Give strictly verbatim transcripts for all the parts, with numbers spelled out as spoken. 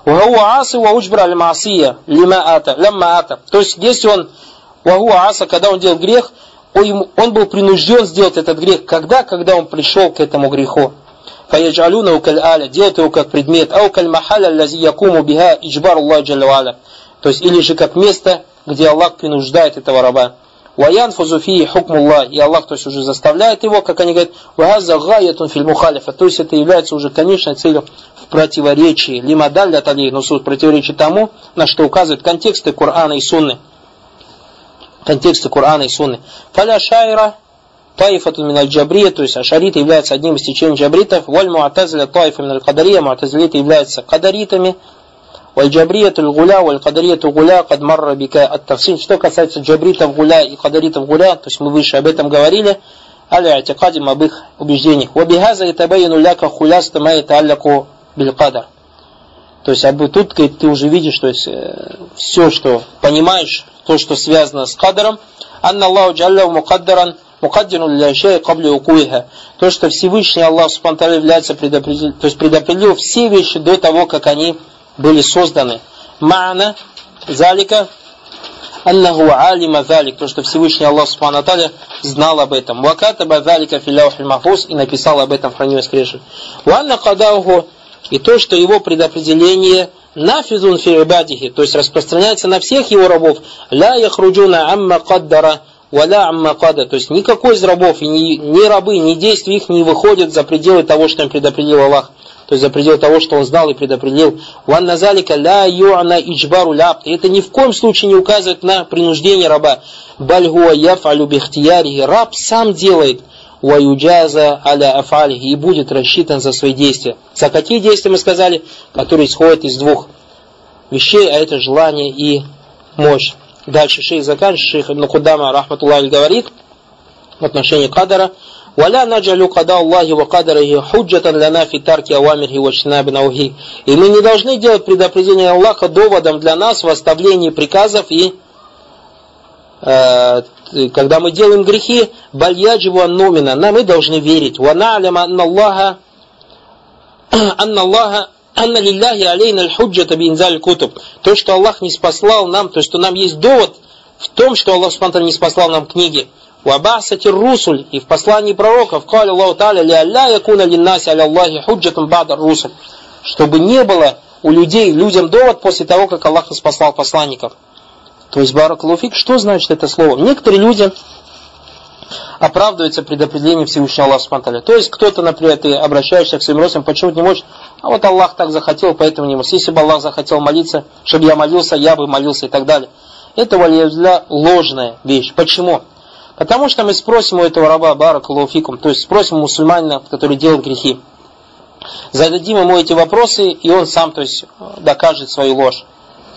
Вахуа асы ва уджбра аль-маасия лима ата, лямма ата. То есть, если он, вахуа аса, когда он делал грех, он, он был принужден сделать этот грех. Когда? Когда он пришел к этому греху. Фаяджалюнау каль аля, делают его как предмет. Ау каль махаля лази якуму биха иджбар Аллах джалла аля. То есть, или же как место, где Аллах принуждает этого раба. Ваян фазуфии хукмуллах, и Аллах, то есть, уже заставляет его, как они говорят, вахаза гаятун филь мухалифа, то есть это является уже конечной целью в противоречии, лима далля талей, но суть противоречия тому, на что указывают контексты Корана и Сунны. Контексты Корана и Сунны. Фаля шайра таифатун миналь джабрия, то есть ашариты являются одним из течений джабритов, валь муатазиля таифа миналь кадария, муатазилиты являются кадаритами, валь-джабрияту гуля, валь-кадарияту гуля, кад марра бика ат-тавсин. Что касается джабритов гуля и кадаритов гуля, то есть мы выше об этом говорили, аля-атикадим, об их убеждениях. Вабихаза ятабайяну ляка хуляста ма ятаалляку биль-кадар. То есть тут ты уже видишь, то есть все, что понимаешь, то, что связано с кадаром, анна Аллаху джалляху мукаддаран, мукаддину ля шей кабли укуиха. То, что Всевышний Аллах субхану ва тааля является предопределил, то есть предопределил все вещи до того, как они были созданы. Ма'на залика аннаху алима залик, то, что Всевышний Аллах субхану ва тааля знал об этом. Ва катаба залика фил лаухил махфуз, и написал об этом в хранивой скрижали. Ва анна кадауху, и то, что его предопределение нафизун фи ибадихи, то есть распространяется на всех его рабов. Ла яхруджуна амма каддара валя амма када, то есть никакой из рабов, и ни, ни рабы, ни действия их не выходят за пределы того, что им предопределил Аллах. То есть за пределы того, что он знал и предопределил. Ванна залика ля ю'ана иджбару ляб. Это ни в коем случае не указывает на принуждение раба. Бальгуа яф'алю бихтиярихи. Раб сам делает. Ва юджаза аля афалихи. И будет рассчитан за свои действия. За какие действия мы сказали? Которые исходят из двух вещей, а это желание и мощь. Дальше шейх заканчивает. Шейх Ибн Кудама рахматуллахи говорит в отношении кадара. وَلَا نَجْعَلُ قَضَاءَ اللَّهِ وَقَدَرَهِ حُجَّةً لَنَا فِي تَرْكِ أَوَامِرِهِ وَاجْتِنَابِ نَوْهِهِ. И мы не должны делать предопределение Аллаха доводом для нас в оставлении приказов и э, когда мы делаем грехи, بَلْ يَجِبُ أَنْ نُؤْمِنَ, нам мы должны верить. وَنَعْلَمَ أَنَّ اللَّهَ أَنَّ اللَّهَ أَنَّ لِلَّهِ عَلَيْنَا الْحُجَّةَ بِإِنْزَالِ الْكُتُبِ. То, что Аллах не спаслал нам, то, что нам есть довод в том, что Аллах субхану не спаслал нам книги. وَبَعْثَةِ الرُّسُلِ, и в послании пророков, قال الله تعالى لِأَلَّا يَكُونَ لِلنَّاسِ عَلَى اللَّهِ حُجَّةٌ بَعْدَ الرُّسُلِ, чтобы не было у людей, людям довод после того, как Аллах спаслал посланников. То есть, баракаллаху фик, что значит это слово? Некоторые люди оправдываются предопределением Всевышнего Аллаха субхану ва тааля. То есть, кто-то, например, ты обращаешься к своим родственникам, почему ты не можешь, а вот Аллах так захотел, поэтому не можешь. Если бы Аллах захотел молиться, чтобы я молился, я бы молился и так далее. Это валиязля ложная вещь. Почему? Потому что мы спросим у этого раба, баракаллаху фикум, то есть спросим у мусульманина, который делает грехи. Зададим ему эти вопросы, и он сам, то есть, докажет свою ложь.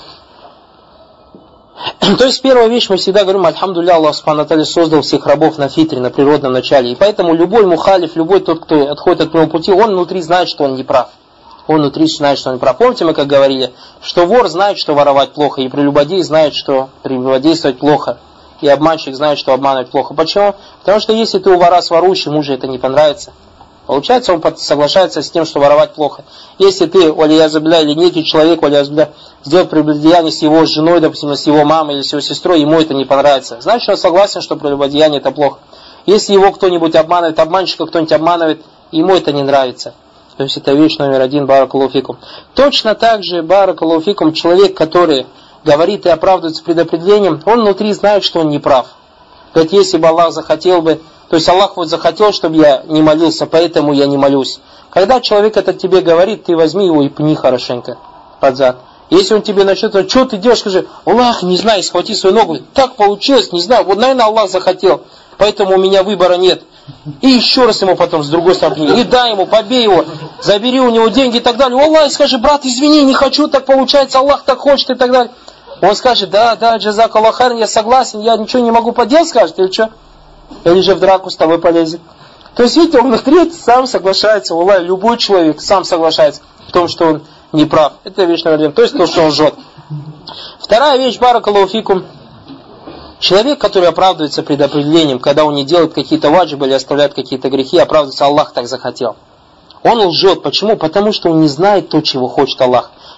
То есть первая вещь, мы всегда говорим, альхамдулилля, Аллах субхану ва тааля создал всех рабов на фитре, на природном начале. И поэтому любой мухалиф, любой тот, кто отходит от прямого пути, он внутри знает, что он не прав. Он внутри знает, что он не прав. Помните, мы как говорили, что вор знает, что воровать плохо, и прелюбодей знает, что прелюбодействовать плохо. И обманщик знает, что обманывать плохо. Почему? Потому что если ты у вора своруешь, ему же это не понравится. Получается, он соглашается с тем, что воровать плохо. Если ты, валиязабля, или некий человек, валиязабля, сделал прелюбодеяние с его женой, допустим, с его мамой или с его сестрой, ему это не понравится. Значит, он согласен, что прелюбодеяние это плохо. Если его кто-нибудь обманывает, обманщика кто-нибудь обманывает, ему это не нравится. То есть это вещь номер один, баракаллаху фикум. Точно так же, баракаллаху фикум, человек, который говорит и оправдывается предопределением, он внутри знает, что он не прав. Говорит, если бы Аллах захотел бы, то есть Аллах вот захотел, чтобы я не молился, поэтому я не молюсь. Когда человек это тебе говорит, ты возьми его и пни хорошенько под зад. Если он тебе начнет, что ты делаешь, скажи, Аллах, не знаю, схвати свою ногу, так получилось, не знаю, вот, наверное, Аллах захотел, поэтому у меня выбора нет. И еще раз ему потом с другой стороны, не дай ему, побей его, забери у него деньги и так далее. Аллах, скажи, брат, извини, не хочу, так получается, Аллах так хочет и так далее. Он скажет, да, да, джазак Аллах хайран, я согласен, я ничего не могу поделать, скажет, или что? Или же в драку с тобой полезет. То есть, видите, он внутри сам соглашается, Аллах, любой человек сам соглашается в том, что он не прав. Это вещь номер один, то есть то, что он лжет. Вторая вещь, баракаллаху фикум. Человек, который оправдывается предопределением, когда он не делает какие-то ваджибы или оставляет какие-то грехи, оправдывается, Аллах так захотел. Он лжет. Почему? Потому что он не знает то, чего хочет Аллах.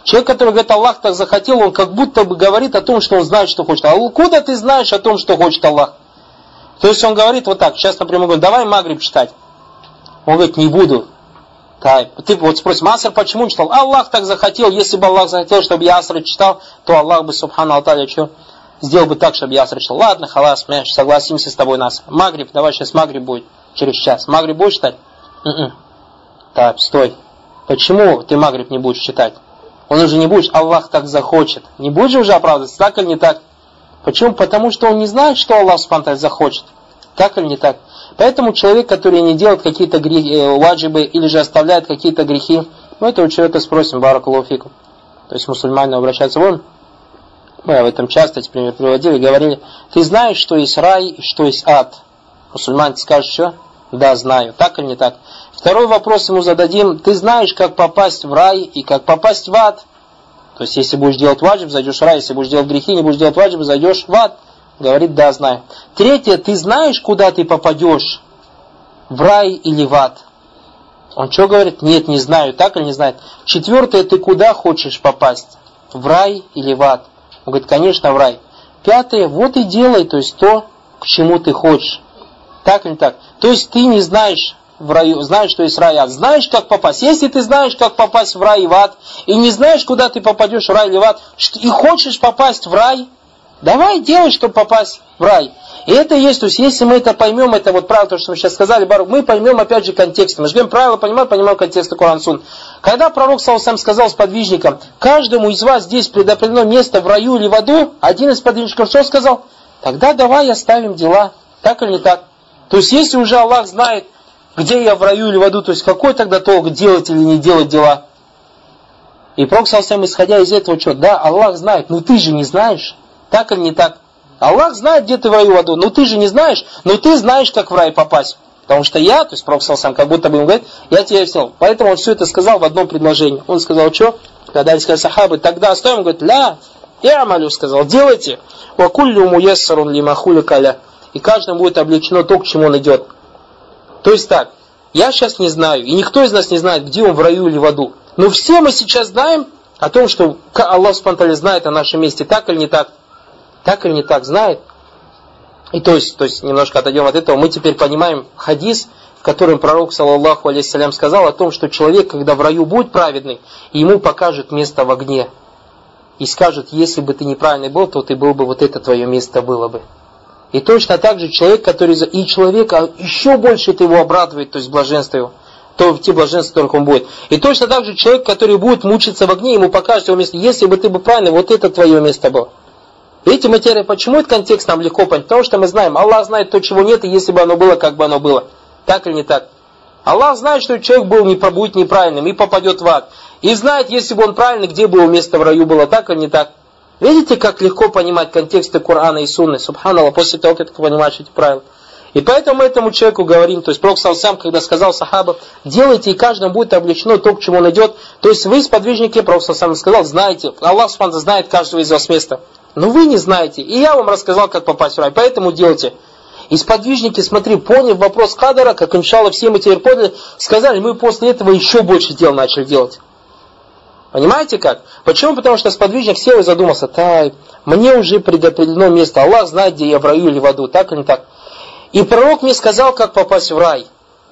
Человек, который говорит, Аллах так захотел, он как будто бы говорит о том, что он знает, что хочет. А откуда ты знаешь о том, что хочет Аллах? То есть он говорит вот так, сейчас, например, говорит, давай Магриб читать. Он говорит, не буду. Ты вот спросишь, Аср почему читал? Аллах так захотел, если бы Аллах захотел, чтобы я Аср читал, то Аллах бы, субхану Алталя, что? Сделал бы так, чтобы я Аср читал. Ладно, халас, мы согласимся с тобой на Аср. Магриб, давай сейчас Магриб будет, через час. Магриб будешь читать? М-м. Так, стой. Почему ты Магриб не будешь читать? Он уже не будет, Аллах так захочет. Не будешь уже оправдываться, так или не так? Почему? Потому что он не знает, что Аллах субхану захочет. Так или не так? Поэтому человек, который не делает какие-то грехи, э, ваджибы или же оставляет какие-то грехи, мы этого человека спросим, баракаллаху фикум. То есть мусульмане обращаются вон. Мы об этом часто эти примеры приводили, говорили, ты знаешь, что есть рай и что есть ад? Мусульмане скажут, что? Да, знаю. Так или не так? Второй вопрос ему зададим. Ты знаешь, как попасть в рай и как попасть в ад? То есть, если будешь делать ваджиб, зайдешь в рай. Если будешь делать грехи, не будешь делать ваджиб, зайдешь в ад. Говорит, да, знаю. Третье, ты знаешь, куда ты попадешь? В рай или в ад? Он что говорит? Нет, не знаю. Так или не знает? Четвертое, ты куда хочешь попасть? В рай или в ад? Он говорит, конечно, в рай. Пятое, вот и делай, то есть то, к чему ты хочешь. Так или не так? То есть ты не знаешь в раю, знаешь, что есть рай и ад. Знаешь, как попасть. Если ты знаешь, как попасть в рай и в ад, и не знаешь, куда ты попадешь в рай или в ад, и хочешь попасть в рай, давай делай, чтобы попасть в рай. И это есть, то есть если мы это поймем, это вот правило, то, что мы сейчас сказали, мы поймем опять же контекст. Мы же говорим правила, понимаем, понимаем контекст Коран Сун. Когда пророк саллаллаху сказал сподвижникам, каждому из вас здесь предопределено место в раю или в аду, один из сподвижников что сказал? Тогда давай оставим дела. Так или не так? То есть, если уже Аллах знает, где я в раю или в аду, то есть, какой тогда толк делать или не делать дела? И Пророк саллаллаху, исходя из этого, что? Да, Аллах знает, но ты же не знаешь. Так или не так? Аллах знает, где ты в раю и в аду, но ты же не знаешь, но ты знаешь, как в рай попасть. Потому что я, то есть Пророк саллаллаху, как будто бы ему говорит, я тебя снял. Поэтому он все это сказал в одном предложении. Он сказал, что? Когда сказали сахабы, тогда оставим, он говорит, ля, я амалю, сказал, делайте. Вакуллю муяссарун лимахули каля. И каждому будет облегчено то, к чему он идет. То есть так, я сейчас не знаю, и никто из нас не знает, где он в раю или в аду. Но все мы сейчас знаем о том, что Аллах субхану знает о нашем месте, так или не так. Так или не так, знает. И то есть, то есть немножко отойдем от этого, мы теперь понимаем хадис, в котором пророк, саллаллаху алейхиссалям, сказал о том, что человек, когда в раю будет праведный, ему покажут место в огне. И скажут, если бы ты неправильный был, то ты был бы, вот это твое место было бы. И точно так же человек, который... И человека еще больше это его обрадует, то есть блаженство его. То те блаженства, в которых он будет. И точно так же человек, который будет мучиться в огне, ему покажет его место. Если бы ты был правильный, вот это твое место было. Видите, мы теперь, почему этот контекст нам легко понять? Потому что мы знаем, Аллах знает то, чего нет, и если бы оно было, как бы оно было. Так или не так? Аллах знает, что человек был, не, будет неправильным и попадет в ад. И знает, если бы он правильный, где бы его место в раю было. Так или не так? Видите, как легко понимать контексты Корана и Сунны? Субханаллах, после того, как ты понимаешь эти правила. И поэтому мы этому человеку говорим, то есть Пророк сам, когда сказал сахабам, делайте, и каждому будет облегчено то, к чему он идет. То есть вы, сподвижники, Пророк сам сказал, знаете, Аллах субхану знает каждого из вас места. Но вы не знаете. И я вам рассказал, как попасть в рай. Поэтому делайте. И сподвижники, смотри, поняв вопрос кадра, как иншалла все мы теперь поняли, сказали, мы после этого еще больше дел начали делать. Понимаете как? Почему? Потому что сподвижник сел и задумался, так, мне уже предопределено место, Аллах знает, где я в раю или в аду, так или не так. И пророк мне сказал, как попасть в рай.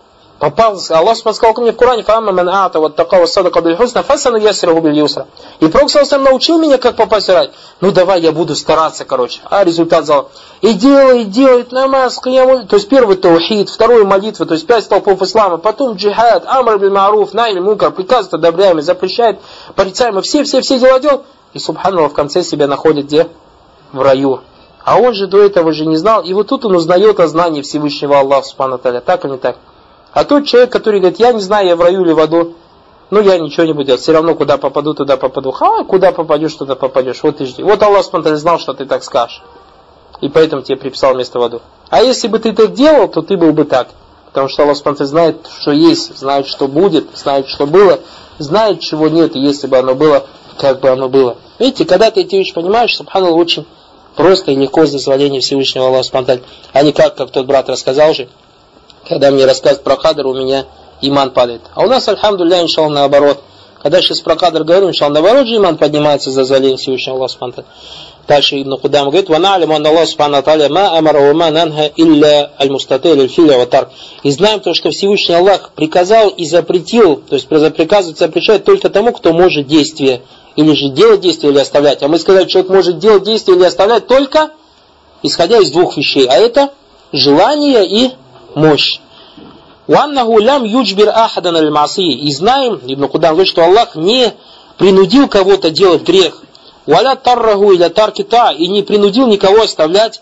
Попал, Аллах сказал ко мне в Коране, «Фаамма ман а'та ваттака вассадака биль хусна, фасануяссираху биль юсра». И пророк сам научил меня, как попасть в рай. Ну давай, я буду стараться, короче. А результат зал. И делай, и делай, намаз, кияму. То есть первый таухид, второй молитва, то есть пять столпов ислама, потом джихад, амр биль ма'руф, най мункар, приказывает одобряемый, запрещает, порицаемый, все-все-все дела делал. И субханаллах в конце себя находит где? В раю. А он же до этого же не знал. И вот тут он узнает о знании Всевышнего Аллаха, субхану та'аля. Так или не так? А тот человек, который говорит, я не знаю, я в раю или в аду, ну я ничего не буду делать, все равно куда попаду, туда попаду. Ха, куда попадешь, туда попадешь, вот и жди. Вот Аллах спонтанно знал, что ты так скажешь. И поэтому тебе приписал место в аду. А если бы ты так делал, то ты был бы так. Потому что Аллах спонтанно знает, что есть, знает, что будет, знает, что было, знает, чего нет, и если бы оно было, как бы оно было. Видите, когда ты эти вещи понимаешь, субханаллах, очень просто и легко с дозволения Всевышнего Аллаха спонтанно. А не как, как тот брат рассказал же. Когда мне рассказывают про кадр, у меня иман падает. А у нас, альхамдулилля, иншаллах, наоборот. Когда сейчас про кадр говорим, что он наоборот же иман поднимается за залень Всевышнего Аллаха Субхану ва Тааля. Дальше Ибн Кудам говорит: «Ва на'ляму анна Аллаха Субхану ва Тааля ма амара ва ма нанха илля аль-мустатиль аль-филя ва тарк». И знаем то, что Всевышний Аллах приказал и запретил, то есть приказывает и запрещает только тому, кто может действие, или же делать действие, или оставлять. А мы сказали, что человек может делать действие или оставлять только исходя из двух вещей, а это желание и мощь. «Уаннаху лям юджбир ахадан аль-маси». И знаем, Ибн Кудам говорит, что Аллах не принудил кого-то делать грех. «Валя тарраху иля таркита». И не принудил никого оставлять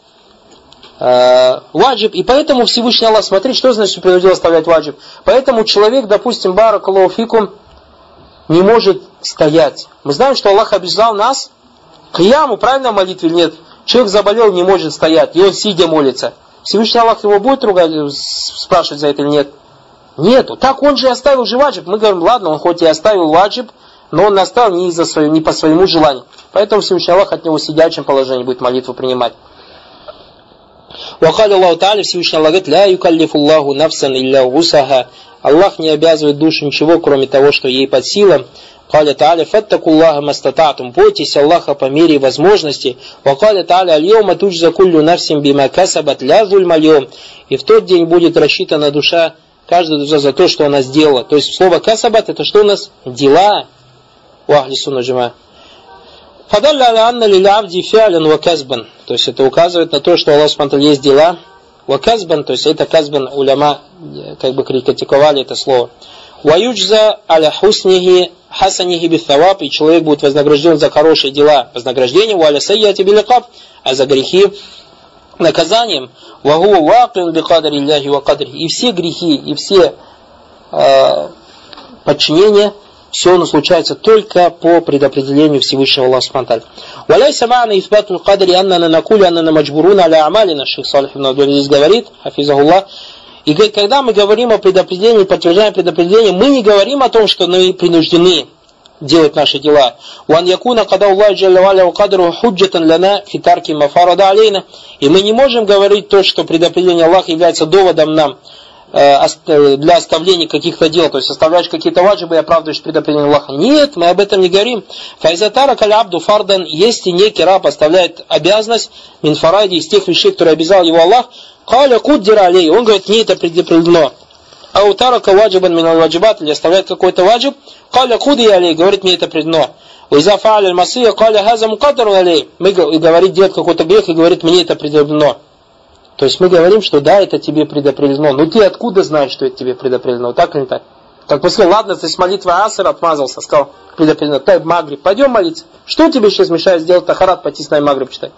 э, ваджиб. И поэтому Всевышний Аллах, смотри, что значит принудил оставлять ваджиб. Поэтому человек, допустим, баракаллаху фикум, не может стоять. Мы знаем, что Аллах обязал нас к яму, правильно, молитве или нет? Человек заболел, не может стоять, и он сидя молится. Всевышний Аллах его будет ругать, спрашивать за это или нет? Нету. Так он же оставил же ваджиб. Мы говорим, ладно, он хоть и оставил ваджиб, но он оставил не, из-за своего, не по своему желанию. Поэтому Всевышний Аллах от него в сидячем положении будет молитву принимать. Вахали Аллаху Тааля, Всевышний Аллах говорит: «Ля юкаллифу Аллаху нафсан илля гусаха». Аллах не обязывает душу ничего, кроме того, что ей под силам. Каля Тааля: «Фаттакуллаха мастататум». Бойтесь Аллаха по мере возможности. Вакаля Тааля: «Аль-йома туджза куллю нафсим бима касабат ля зульма аль-йом». И в тот день будет рассчитана душа, каждая душа за то, что она сделала. То есть слово касабат — это что у нас? Дела. У ахли сунна джама. Фадалля аля анна лилля абди фи'алян ва казбан. То есть это указывает на то, что Аллах субхану ва тааля есть дела. Ва казбан, то есть это казбан, уляма как бы критиковали это слово. Ва юджза аля хуснихи хасанихи бифтаваб. И человек будет вознагражден за хорошие дела вознаграждением. Ва аля сайяти биликаб. А за грехи наказанием. Ва хуа вакин бикадри Аллахи ва кадри. И все грехи, и все э, подчинения, все оно случается только по предопределению Всевышнего Аллаха субхану ва тааля. Валяйса ма'на исбатул кадри аннана накули аннана маджбуруна аля амалина. Шейх Салих ибн Абдуль здесь говорит, хафизахуллах. И когда мы говорим о предопределении, подтверждаем предопределение, мы не говорим о том, что мы принуждены делать наши дела. Ван якуна када Аллаху джалля ва аля кадру худжатан лана фи тарки ма фарада алейна. И мы не можем говорить то, что предопределение Аллаха является доводом нам для оставления каких-то дел, то есть оставляешь какие-то ваджибы и оправдываешь предопределение Аллаха. Нет, мы об этом не говорим. Файзатара каль абду фардан, если некий раб оставляет обязанность мин фарайди, из тех вещей, которые обязал его Аллах, каля куддира алей, он говорит, не это предопределено. Аутарака ваджибан мин аль-ваджибат, или оставляет какой-то ваджиб, каля куди алей, говорит, мне это определено. Уиза фа'аля аль-масия, каля хаза мукаддару алей, мы говорит, делает какой-то грех и говорит, мне это предопределено. То есть мы говорим, что да, это тебе предопределено. Но ты откуда знаешь, что это тебе предопределено? Так или не так? Как мы сказали, ладно, ты с молитвы Аср отмазался, сказал, предопределено. Тай Магриб, пойдем молиться. Что тебе сейчас мешает сделать тахарат, пойти с нами Магриб читать?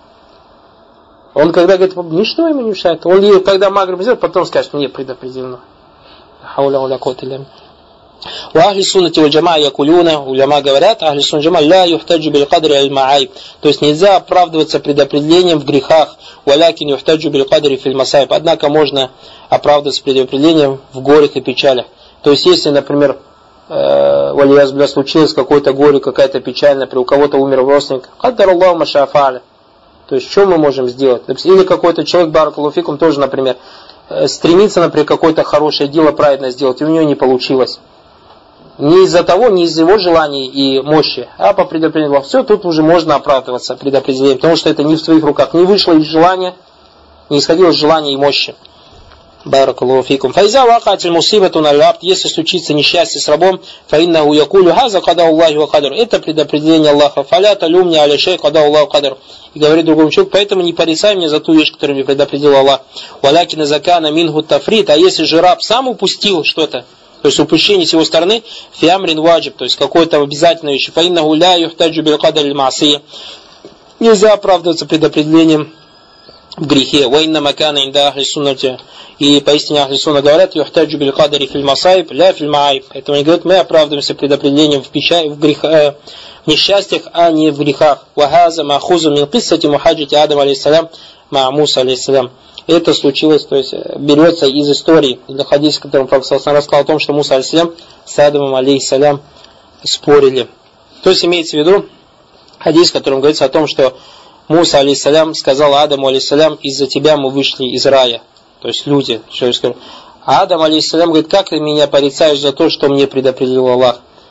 Он когда говорит, ничто ему не мешает. Он когда Магриб сделает, потом скажет, мне предопределено. Хауля уля кот илля. У ахли суннати валь джамаа якулюна, уляма говорят, ахли суннати джамаа ля юхтаджу биль кадри аль маайб. То есть нельзя оправдываться предопределением в грехах. Валякин юхтаджу биль кадри филь масайб. Однако можно оправдываться предопределением в горях и печалях. То есть если, например, валияз бля, случилось какое-то горе, какая-то печаль, например, у кого-то умер родственник, каддар Аллаху ма шаа фааля. То есть что мы можем сделать? Или какой-то человек, баракаллаху фикум, тоже, например, стремится, например, какое-то хорошее дело правильно сделать, и у него не получилось. Не из-за того, не из-за его желаний и мощи, а по предопределению. Все, тут уже можно оправдываться предопределением, потому что это не в твоих руках. Не вышло из желания, не исходило из желания и мощи. Баракаллаху фикум. Файза вакатиль мусибатун аль-абд. Если случится несчастье с рабом, фаиннаху якулю хаза када Аллахи ва кадр. Это предопределение Аллаха. Фаля талюмни аля шей када Аллаху кадр. И говорит другому человеку, поэтому не порицай мне за ту вещь, которую мне предопределил Аллах. Валякина закана мингу тафрит. А если же раб сам упустил что-то, то есть упущение с его стороны, фиамрин ваджиб, то есть какое-то обязательное вещь. Фаиннаху ля юхтаджу биль кадри аль-маасия. Нельзя оправдываться предопределением в грехе. Ваинна макана инда ахли суннати. И поистине ахли сунна говорят, юхтаджу биль кадри филь масайб, ля филь маайб. Поэтому они говорят, мы оправдываемся предопределением в, печа... в, грех... в несчастьях, а не в грехах. Вахаза махузу мин киссати мухаджити Адам алейхиссалям ма Муса алейхиссалям. Это случилось, то есть берется из истории, из хадиса, в котором Пророк рассказал о том, что Муса алейхиссалям с Адамом алейхиссалям спорили. То есть имеется в виду хадис, в котором говорится о том, что Муса алейхиссалям сказал Адаму алейхиссалям, из-за тебя мы вышли из рая. То есть люди. А Адам алейхиссалям говорит, как ты меня порицаешь за то, что мне предопределил Аллах?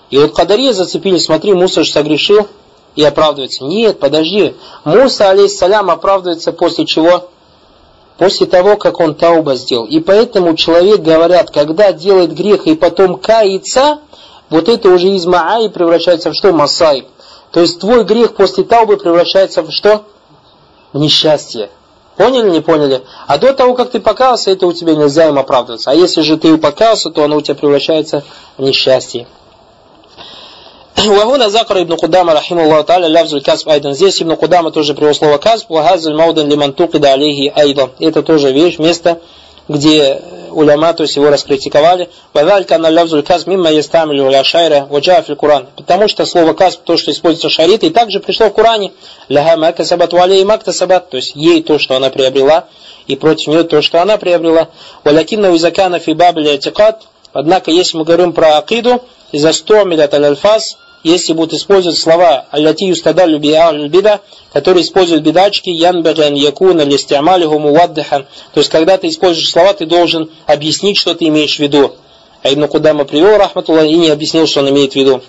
И вот кадария зацепили, смотри, Муса же согрешил и оправдывается. Нет, подожди. Муса, алейхиссалям, оправдывается после чего? После того, как он тауба сделал. И поэтому человек, говорят, когда делает грех и потом кается, вот это уже из ма'ай превращается в что? Масай. То есть твой грех после таубы превращается в что? В несчастье. Поняли, не поняли? А до того, как ты покаялся, это у тебя нельзя им оправдываться. А если же ты покаялся, то оно у тебя превращается в несчастье. Вагуна закара ибн Кудама, рахималлаху та'аля, лявзуль казб айдан. Здесь ибн Кудама тоже привел слово казб, вагазуль маудан лиман тукида алейхи айдан. Это тоже вещь, место, где уляма, то есть его раскритиковали. Вадалька на лявзуль казб мимма ястамилю ля шайра ваджа фил Куран. Потому что слово казб, то, что используется в шариате, и также пришло в Коране. Ляха макта сабат валей макта сабат. То есть ей то, что она приобрела, и против нее то, что она приобрела. Валякинна уизакана фи бабли атикат. Однако, если мы говорим про акиду, из-за стомилят аль-альфаз, если будут использовать слова аллати юстадаллю би ахль бида, которые используют бидачки, янбаган якуна листиамалиху муаддахан. То есть, когда ты используешь слова, ты должен объяснить, что ты имеешь в виду. А Ибн Кудама привел, рахматуллах, и не объяснил, что он имеет в виду.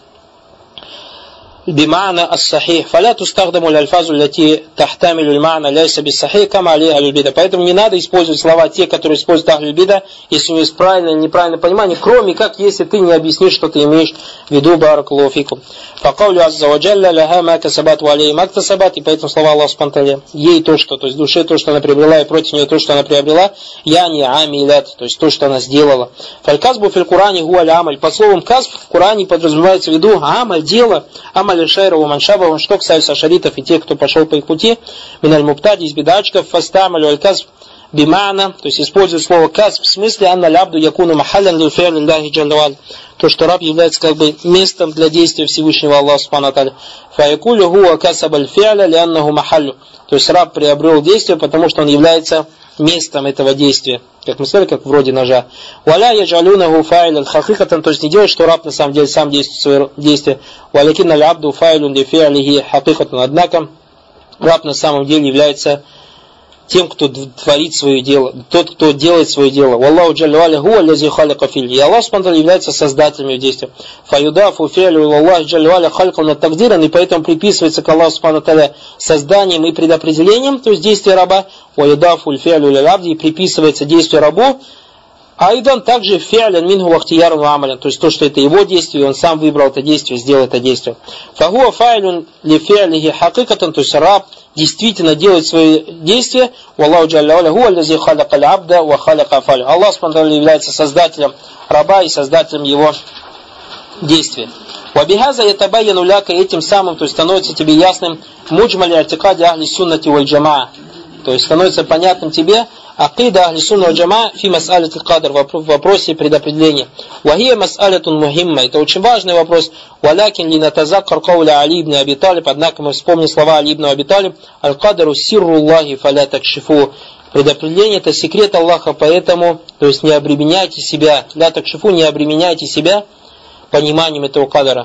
Бимана ас-сахих. Фаля тустахдаму ляльфазу ляти тахтамилю льмана ляйса бис-сахих кама али аль-бида. Поэтому не надо использовать слова те, которые используют ахль-бида, если у них есть правильное или неправильное понимание, кроме как, если ты не объяснишь, что ты имеешь в виду, баракаллаху фикум. Факаулю азза ва джалля ляха ма касабат ва алей макта сабат. И поэтому слова Аллаха субхану ва тааля, ей то, что, то есть душе то, что она приобрела, и против нее то, что она приобрела, я не амилят, то есть то, что она сделала. Фаль-казбу фил Куране гу аль-амаль. По словам казб в Коране подразумевается в виду амаль, дело, амаль шайра ва маншаба, что касается шаритов и тех, кто пошел по их пути, миналь муптади из бедачков, фастамалю аль-казб бимана, то есть использует слово казб в смысле анна лябду якуну махаллян лифер лиллахи джаллаваль. То, что раб является как бы местом для действия Всевышнего Аллаха субхану ва тааля. Фаякулю хуа касабаль фи'ля лианнаху махаллю. То есть раб приобрел действие, потому что он является местом этого действия. Как мы сказали, как вроде ножа. Валя яджалюнаху фа'iлян хакикатан, то есть не делать, что раб на самом деле сам действует свое действие. Валякинна л'абду фа'илун ли фи'лихи хакикатан. Однако раб на самом деле является тем, кто творит свое дело, тот, кто делает свое дело. Валлаху джалля ва аля хуа лази халака филь. И Аллах субхану ва тааля является создателем ее действия. Фаюдафу фи'лю Аллаху джалля ва аля халкан ва тагдиран, и поэтому приписывается к Аллаху субхану ва тааля созданием и предопределением, то есть действие раба. Ваюдафу фи'лю лил абди, и приписывается действие рабу. Айдан также фи'лян минху вахтиярун ва амалян, то есть то, что это его действие, он сам выбрал это действие, сделал это действие. Фахуа фа'илун ли фи'лихи хакикатан, то есть раб действительно делает свои действия. Валлаху джалля ва аля хуа лази халака аль-абда ва халака афалю. Аллах субхану ва тааля является создателем раба и создателем его действия. Вабихаза ятабайяну ляка, этим самым, то есть становится тебе ясным муджмали артикади ахли суннати валь джамаа, то есть становится понятным тебе акида ахли сунна валь джамаа фи мас'алати кадр, в вопросе предопределения. Вахия мас'алятун мухимма, это очень важный вопрос. Валякин ли натазаккар кауля Али ибн Аби Талиб, однако мы вспомним слова Али ибн Аби Талиб, аль-кадару сирруллахи фаля такшифу. Предопределение это секрет Аллаха, поэтому, то есть не обременяйте себя, ля такшифу, не обременяйте себя пониманием этого кадара.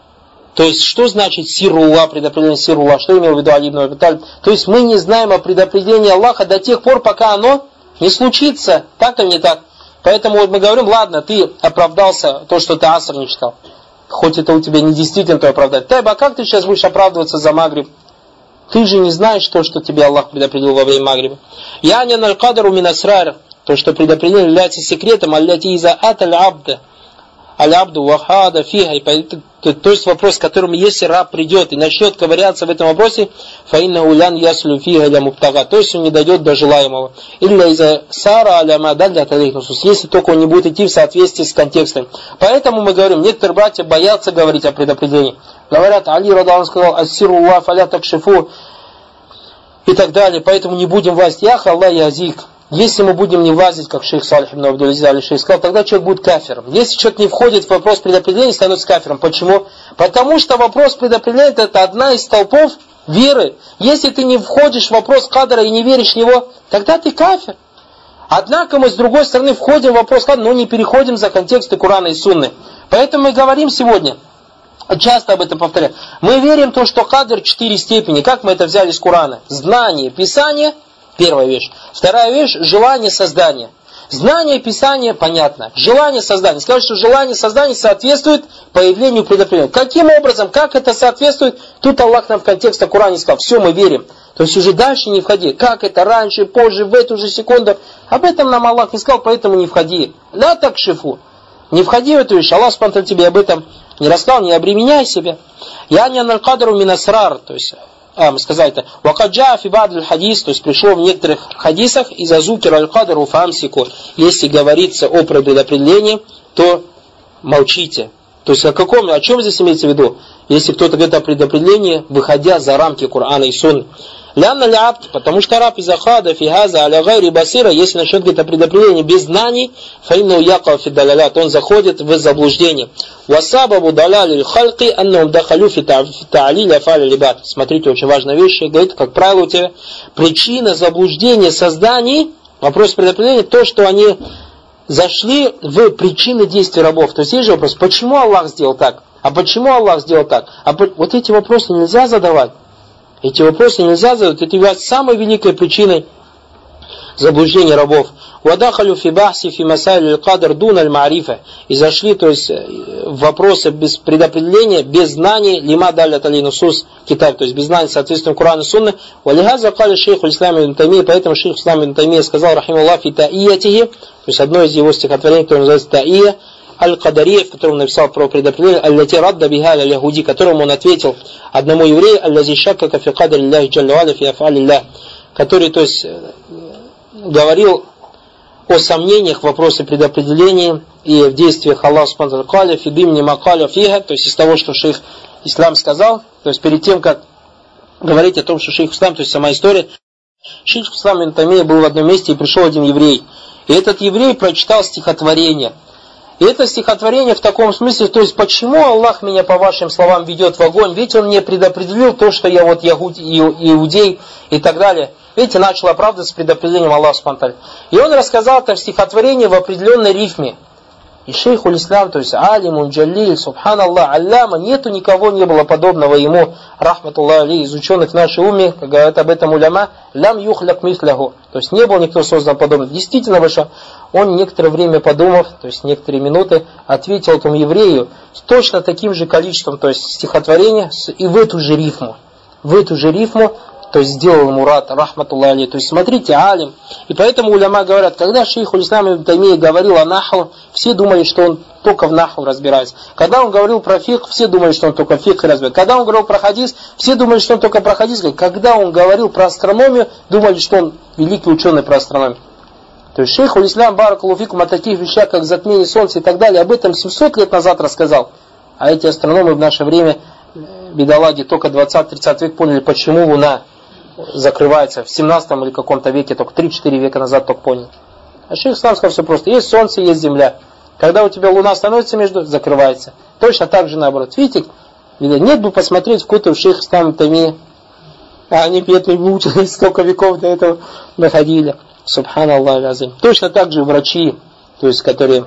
То есть, что значит сирруллах, предопределение сирруллах? Что имел в виду Али ибн Аби Талиб? То есть, мы не знаем о предопределении Аллаха до тех пор, пока оно не случится. Так или не так? Поэтому вот мы говорим, ладно, ты оправдался, то, что ты аср не читал. Хоть это у тебя не действительно то оправдать. Тайба, а как ты сейчас будешь оправдываться за магриб? Ты же не знаешь то, что тебе Аллах предопределил во время магриба. Я не аль-кадару мин асрар, то, что предопределение является секретом, аль-лати иза ат аль-абда. Аль-абду вахада фиха. То есть вопрос, к которому если раб придет и начнет ковыряться в этом вопросе, фаинна улян яслю фиха ля муптага, то есть он не дойдет до желаемого. Илля иза сара аля мадалля талихнусус, если только он не будет идти в соответствии с контекстом. Поэтому мы говорим, некоторые братья боятся говорить о предопределении. Говорят, Али радаллаху сказал, ассируллах фаля такшифу и так далее, поэтому не будем власть. Ях Аллах язик. Если мы будем не влазить, как шейх Салих ибн Абдул-Азиз аль-Шейх сказал, тогда человек будет кафиром. Если человек не входит в вопрос предопределения, становится кафиром. Почему? Потому что вопрос предопределения это одна из столпов веры. Если ты не входишь в вопрос кадра и не веришь в него, тогда ты кафир. Однако мы с другой стороны входим в вопрос кадра, но не переходим за контексты Корана и Сунны. Поэтому мы говорим сегодня, часто об этом повторяю, мы верим в то, что кадр четыре степени. Как мы это взяли из Корана? Знание, Писание. Первая вещь. Вторая вещь – желание создания. Знание Писания понятно. Желание создания. Скажут, что желание создания соответствует появлению предопределения. Каким образом, как это соответствует? Тут Аллах нам в контексте Корана сказал, все, мы верим. То есть уже дальше не входи. Как это раньше, позже, в эту же секунду. Об этом нам Аллах не сказал, поэтому не входи. Да, так шифу. Не входи в эту вещь. Аллах спонтанно тебе об этом не рассказал, не обременяй себя. Я не аналькадру минасрар. То есть, а, мы сказали это. Вакаджа фибадль хадис. То есть пришло в некоторых хадисах. Иза зукир аль-кадру фамсику. Если говорится о предопределении, то молчите. То есть о каком, о чем здесь имеется в виду? Если кто-то говорит о предопределении, выходя за рамки Корана и Сунны. Лянна лябт, потому что раб из ахада фигаза аля гайри басира, если начнет говорить о предопределении без знаний, фаинну якал фидалялят, он заходит в заблуждение. Васабабу даляли хальки аннум дахалю фитаалили афали либат. Смотрите, очень важная вещь, говорит, как правило, у тебя причина заблуждения созданий, вопрос предопределения, то, что они зашли в причины действий рабов. То есть есть же вопрос, почему Аллах сделал так? А почему Аллах сделал так? А вот эти вопросы нельзя задавать. Эти вопросы нельзя задавать. Это является самой великой причиной заблуждения рабов. Вадахалю фи бахси фи масайли аль-кадр дун аль-марифа. И зашли, то есть, в вопросы без предопределения, без знаний, лима далят алинусус китаб, то есть без знаний соответственно Корану и Сунны. Валихаза кали шейху ислам ибн Таймия, поэтому шейх ислам ибн Таймия сказал, рахимуллах, фи таиятихи, то есть одно из его стихотворений, которое называется таия, аль-Кадария, в котором он написал про предопределение, аль-Лати радда бихаля яхуди, которому он ответил одному еврею, аль-Лази шакка кафи кадр лилляхи джалла аля фи афалилля, который, то есть, говорил о сомнениях в вопросе предопределения и в действиях Аллаха субхану ва тааля, фидимни макаля фиха, то есть из того, что шейх Ислам сказал, то есть перед тем, как говорить о том, что шейх Ислам, то есть сама история, шейх Ислам ибн Таймия был в одном месте и пришел один еврей. И этот еврей прочитал стихотворение. И это стихотворение в таком смысле, то есть почему Аллах меня по вашим словам ведет в огонь, ведь Он мне предопределил то, что я вот иудей и так далее. Видите, начал оправдываться с предопределением Аллаха субхану ва тааля. И он рассказал это стихотворение в определенной рифме. И шейхуль ислам, то есть алимун джалиль, субханаллах, алляма, нету никого, не было подобного ему, рахматуллах али, из ученых в нашей уме, как говорят об этом уляма, лям юхляк мисляху, то есть не был никто создан подобным. Действительно, выше, он некоторое время подумав, то есть некоторые минуты, ответил этому еврею с точно таким же количеством, то есть стихотворения, и в эту же рифму, в эту же рифму, то есть сделал мурад, рахматуллах али. То есть смотрите, алим. И поэтому уляма говорят, когда шейхуль ислам ибн Таймия говорил о наху, все думали, что он только в наху разбирается. Когда он говорил про фикх, все думали, что он только в фикхе разбирается. Когда он говорил про хадис, все думали, что он только про хадис. Когда он говорил про астрономию, думали, что он великий ученый про астрономию. То есть шейхуль ислам баракаллаху фикум о таких вещах, как затмение солнца и так далее, об этом семьсот лет назад рассказал. А эти астрономы в наше время, бедолаги, только двадцатый-тридцатый век поняли, почему Луна закрывается. В семнадцатом или каком-то веке, только три-четыре века назад только понял. А шейх Ислам сказал все просто. Есть солнце, есть земля. Когда у тебя луна становится между, закрывается. Точно так же наоборот. Видите, нет бы посмотреть в кутуб шейх Ислам Таймия. А они бедные выучились, сколько веков до этого находили. Субханаллах азим. Точно так же врачи, то есть которые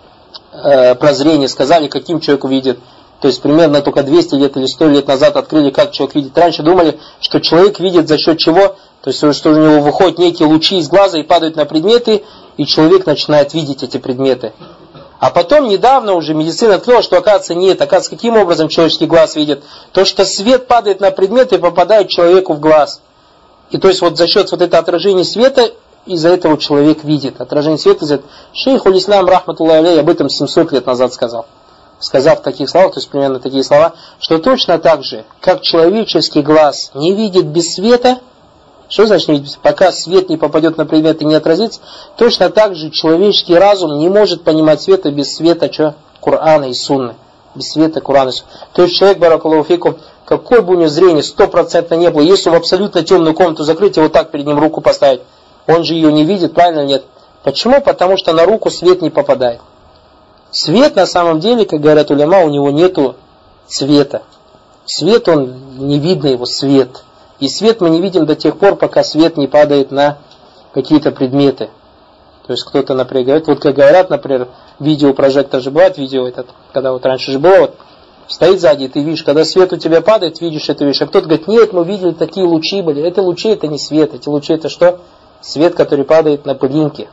э, прозрение сказали, каким человек видит. То есть примерно только двести лет или сто лет назад открыли, как человек видит. Раньше думали, что человек видит за счет чего? То есть что у него выходят некие лучи из глаза и падают на предметы, и человек начинает видеть эти предметы. А потом недавно уже медицина открыла, что оказывается нет. Оказывается, каким образом человеческий глаз видит? То, что свет падает на предметы и попадает человеку в глаз. И то есть вот за счет вот этого отражения света, из-за этого человек видит. Отражение света из-за этого. Шейхуль ислам рахматуллах алейхи об этом семьсот лет назад сказал. Сказав в таких словах, то есть примерно такие слова, что точно так же, как человеческий глаз не видит без света, что значит не видит, пока свет не попадет на предмет и не отразится, точно так же человеческий разум не может понимать света без света что? Корана и Сунны. Без света Корана и Сунны. То есть человек, баракаллаху фикум, какой бы у него зрение стопроцентно не было, если в абсолютно темную комнату закрыть и вот так перед ним руку поставить, он же ее не видит, правильно или нет? Почему? Потому что на руку свет не попадает. Свет на самом деле, как говорят уляма, у него нету цвета. Свет, он не видно его свет. И свет мы не видим до тех пор, пока свет не падает на какие-то предметы. То есть кто-то, например, говорит, вот как говорят, например, видеопрожектор же бывает, видео этот, когда вот раньше же было, вот, стоит сзади, и ты видишь, когда свет у тебя падает, видишь эту вещь. А кто-то говорит, нет, мы видели, такие лучи были. Это лучи, это не свет. Эти лучи это что? Свет, который падает на пылинки.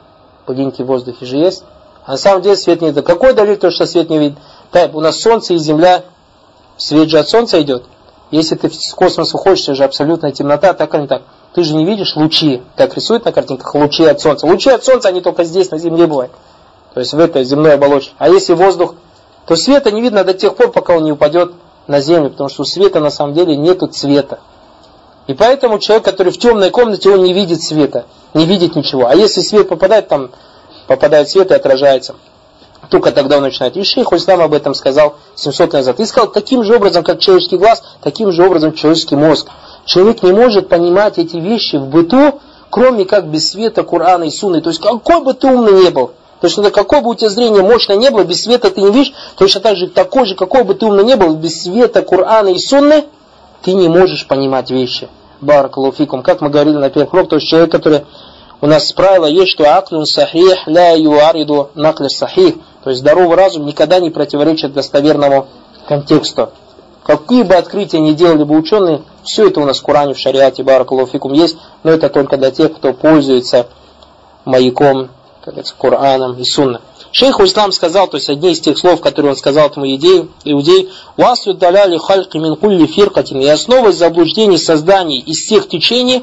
Пылинки в воздухе же есть. А на самом деле свет не видно. Какой далиль то, что свет не видно? Так, у нас солнце и земля, свет же от солнца идет. Если ты в космос уходишь, это же абсолютная темнота, так или не так. Ты же не видишь лучи, как рисуют на картинках, лучи от солнца. Лучи от солнца, они только здесь, на земле бывают. То есть в этой земной оболочке. А если воздух, то света не видно до тех пор, пока он не упадет на землю, потому что у света на самом деле нету цвета. И поэтому человек, который в темной комнате, он не видит света, не видит ничего. А если свет попадает, там попадает свет и отражается, только тогда он начинает. И шейх Ислам об этом сказал семьсот лет назад. И сказал, таким же образом, как человеческий глаз, таким же образом человеческий мозг. Человек не может понимать эти вещи в быту, кроме как без света Корана и Сунны. То есть какой бы ты умный не был, точно какое бы у тебя зрение мощное не было, без света ты не видишь, точно так же, такой же, какой бы ты умный не был, без света Корана и Сунны, ты не можешь понимать вещи. Баракаллаху фикум. Как мы говорили на первых уроках, то есть человек, который у нас правило есть, что аклюн сахих ля юариду наклиш сахих. То есть здоровый разум никогда не противоречит достоверному контексту. Какие бы открытия ни делали бы ученые, все это у нас в Коране, в шариате, баракаллаху фикум, есть, но это только для тех, кто пользуется маяком, как говорится, Кораном и Сунной. Шейх Ислам сказал, то есть одни из тех слов, которые он сказал этому иудею, иудей, «Васу даляли хальки мин кулли фиркатин», и основой заблуждений созданий из всех течений,